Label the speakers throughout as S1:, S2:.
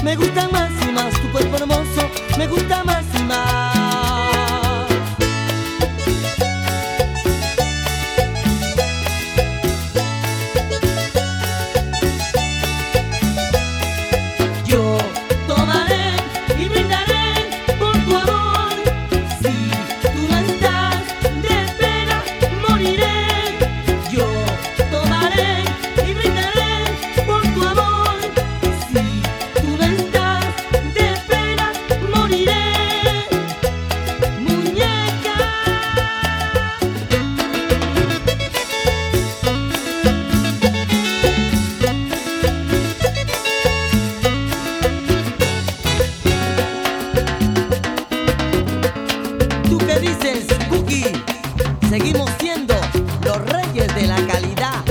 S1: me gusta más y más, tu cuerpo hermoso me gusta más y más. Yo tomaré y brindaré por tu amor. Si tú no estás, de pena moriré. Yo tomaré y brindaré por tu amor. Si tú no estás, de pena moriré. Muñeca. ¿Tú qué dices, Cookie? Seguimos siendo los reyes de la calidad.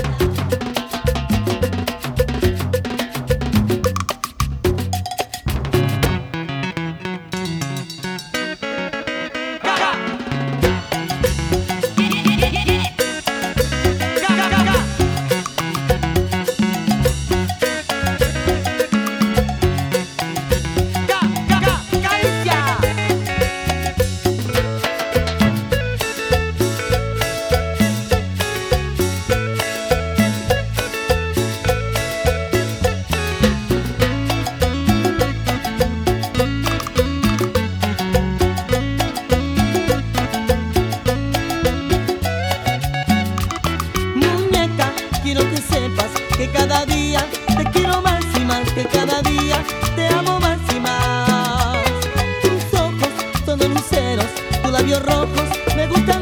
S1: Muñeca, quiero que sepas que cada día te quiero más y más, que cada día te amo más y más. Tus ojos son de luceros, tus labios rojos me gustan